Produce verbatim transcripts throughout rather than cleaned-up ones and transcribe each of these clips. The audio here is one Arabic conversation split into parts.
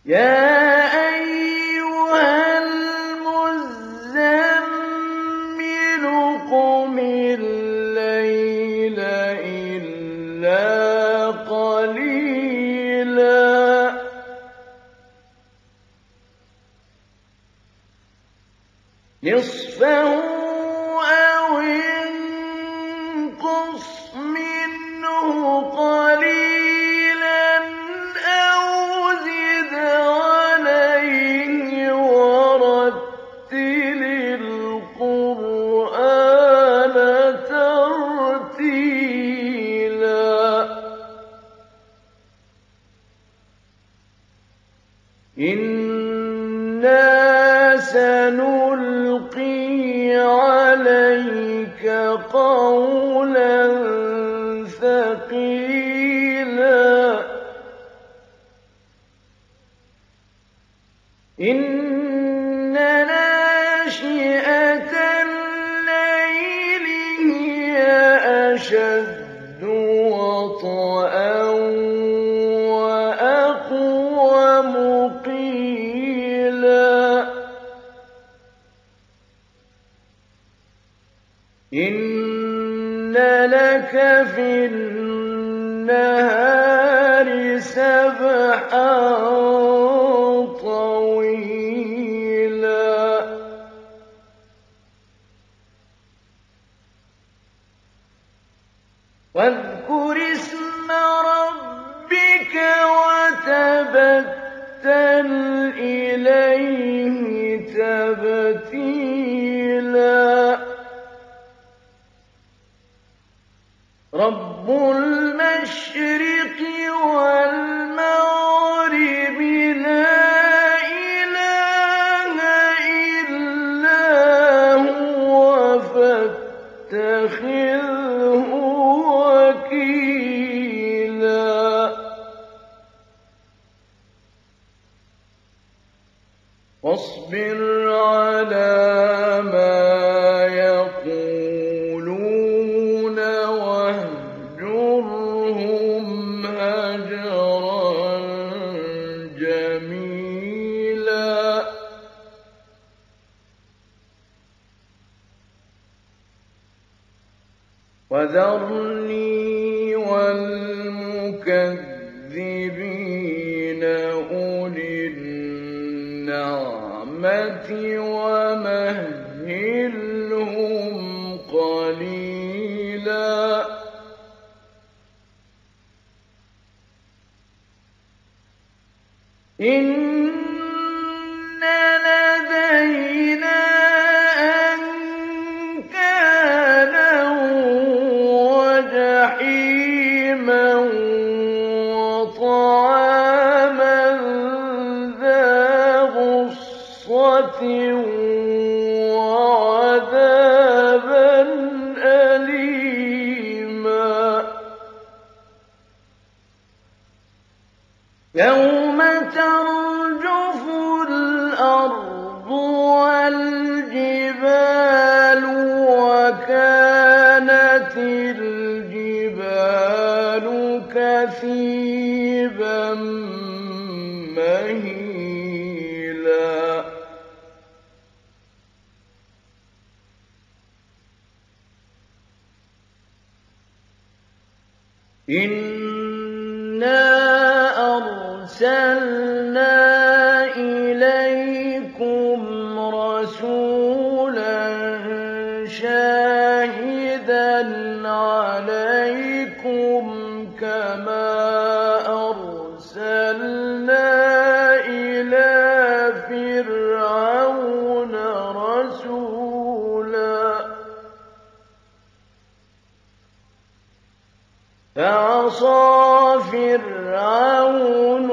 يَا أَيُّهَا الْمُزَّمِّلُ قُمِ اللَّيْلَ إِلَّا قَلِيلًا نِّصْفَهُ أَوِ انقُصْ مِنْهُ قَلِيلًا أَوْ زِدْ عَلَيْهِ وَرَتِّلِ الْقُرْآنَ تَرْتِيلًا إِنَّا سَنُلْقِي عَلَيْكَ قَوْلًا ثَقِيلًا إِنَّ نَاشِئَةَ اللَّيْلِ هِيَ أَشَدُّ وَطْئًا وَأَقْوَمُ قِيلًا إِنَّ لَكَ فِي النَّهَارِ سَبْحًا طَوِيلًا وَاذْكُرِ اسْمَ رَبِّكَ وَتَبَتَّلْ إِلَيْهِ تَبْتِيلًا رَبُّ الْمَشْرِقِ وَالْمَغْرِبِ لَا إِلَٰهَ إِلَّا هُوَ فَاتَّخِذْهُ وَكِيلًا وَاصْبِرْ عَلَىٰ مَا يَقُولُونَ وَاهْجُرْهُمْ هَجْرًا جَمِيلًا وَذَرْنِي وَالْمُكَذِّبِينَ أُولِي النَّعْمَةِ وَمَهِّلْهُمْ قَلِيلًا إِنَّ لَدَيْنَا أَنكَالًا وَجَحِيمًا وَطَعَامًا ذَا غُصَّةٍ وَعَذَابًا أَلِيمًا يَوْمَ تَرْجُفُ الْأَرْضُ وَالْجِبَالُ وَكَانَتِ الْجِبَالُ كَثِيبًا مَّهِيلًا إِنَّا أَرْسَلْنَا إِلَيْكُمْ رَسُولًا شَاهِدًا عَلَيْكُمْ كَمَا أَرْسَلْنَا إِلَىٰ فِرْعَوْنَ رَسُولًا فَعَصَىٰ فِرْعَوْنُ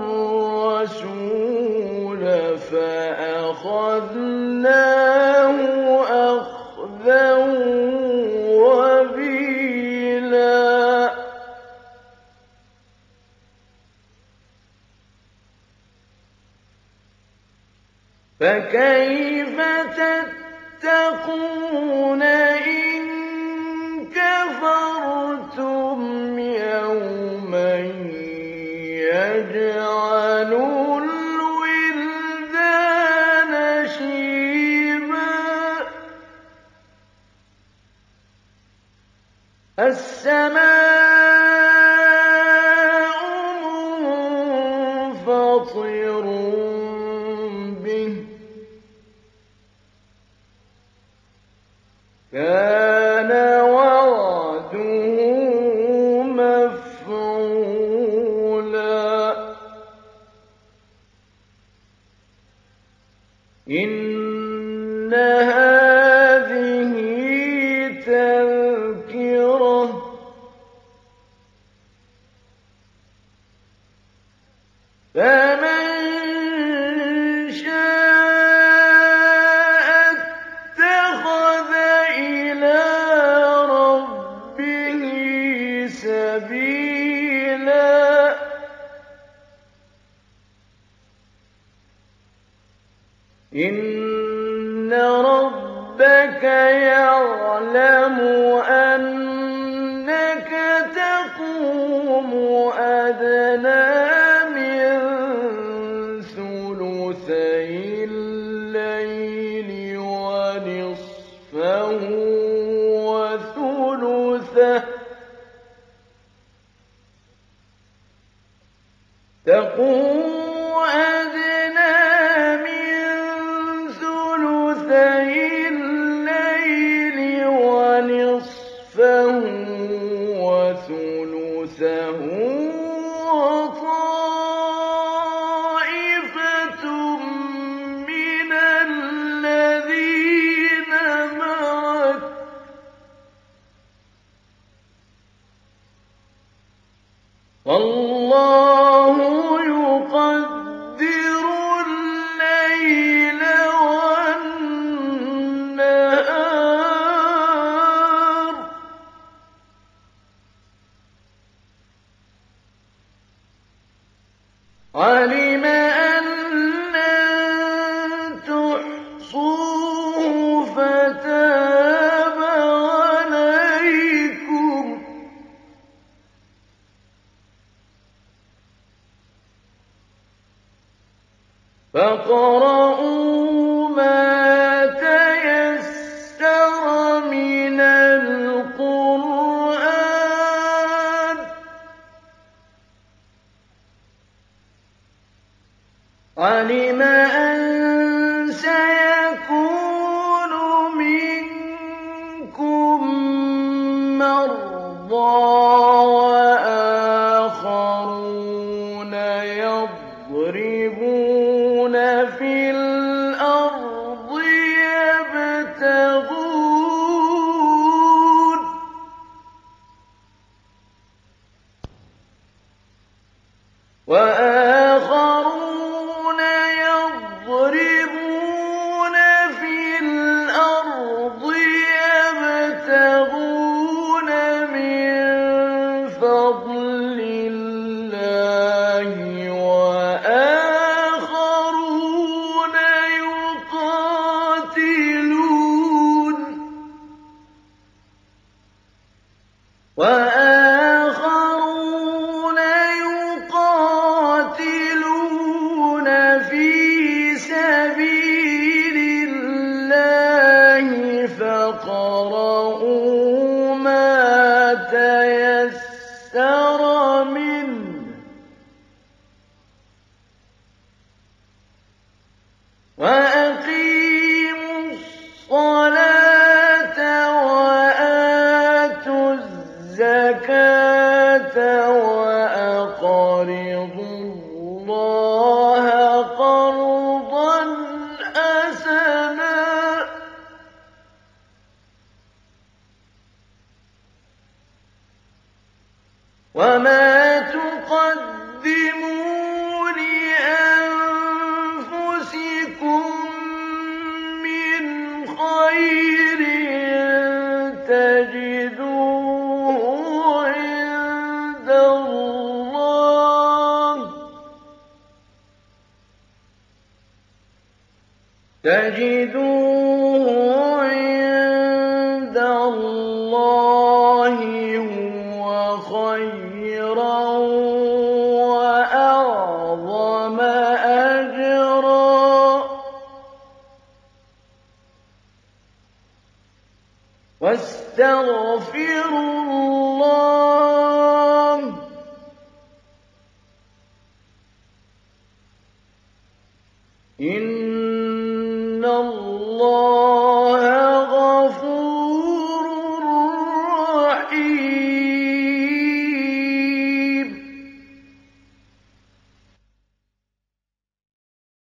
الرَّسُولَ فَأَخَذْنَاهُ أَخْذًا وَبِيلًا فَكَيْفَ تَتَّقُونَ إِن كَفَرْتُمْ يَوْمًا يَجْعَلُ بَصِيرٌ بِهِ ۚ كَانَ وَعْدُهُ مَفْعُولًا إِنَّ هَٰذِهِ تَذْكِرَةٌ ۖ فَمَن شَاءَ اتَّخَذَ إِلَىٰ رَبِّهِ سَبِيلًا إِنَّ رَبَّكَ يَعْلَمُ أَنَّكَ تَقُومُ أَدْنَىٰ مِن ثُلُثَيِ اللَّيْلِ وَنِصْفَهُ وَثُلُثَهُ ۚ وَطَائِفَةٌ مِّنَ الَّذِينَ مَعَكَ ۚ وَاللَّهُ يُقَدِّرُ اللَّيْلَ وَالنَّهَارَ ۚ عَلِمَ أَن لَّن تُحْصُوهُ فَتَابَ عَلَيْكُمْ ۖ فَاقْرَءُوا مَا تَيَسَّرَ مِنَ الْقُرْآنِ ۚ عَلِمَ أَن سَيَكُونُ مِنكُم مَّرْضَىٰ وَآخَرُونَ يَضْرِبُونَ فِي الْأَرْضِ يَبْتَغُونَ وَآخَرُونَ يَضْرِبُونَ فِي الْأَرْضِ يَبْتَغُونَ مِن فَضْلِ اللَّهِ وَآخَرُونَ يُقَاتِلُونَ فِي سَبِيلِ اللَّهِ فَاقْرَءُوا مَا تَيَسَّرَ مِنْهُ ۚ وَأَقِيمُوا الصَّلَاةَ وَآتُوا الزَّكَاةَ وَأَقْرِضُوا اللَّهَ قَرْضًا حَسَنًا ۚ وَمَا تُقَدِّمُوا لِأَنفُسِكُم مِّنْ خَيْرٍ تَجِدُوهُ عِندَ اللَّهِ تَجِدُوهُ عِندَ اللَّهِ هُوَ خَيْرًا وَأَعْظَمَ أَجْرًا ۚ وَاسْتَغْفِرُوا اللَّهَ إن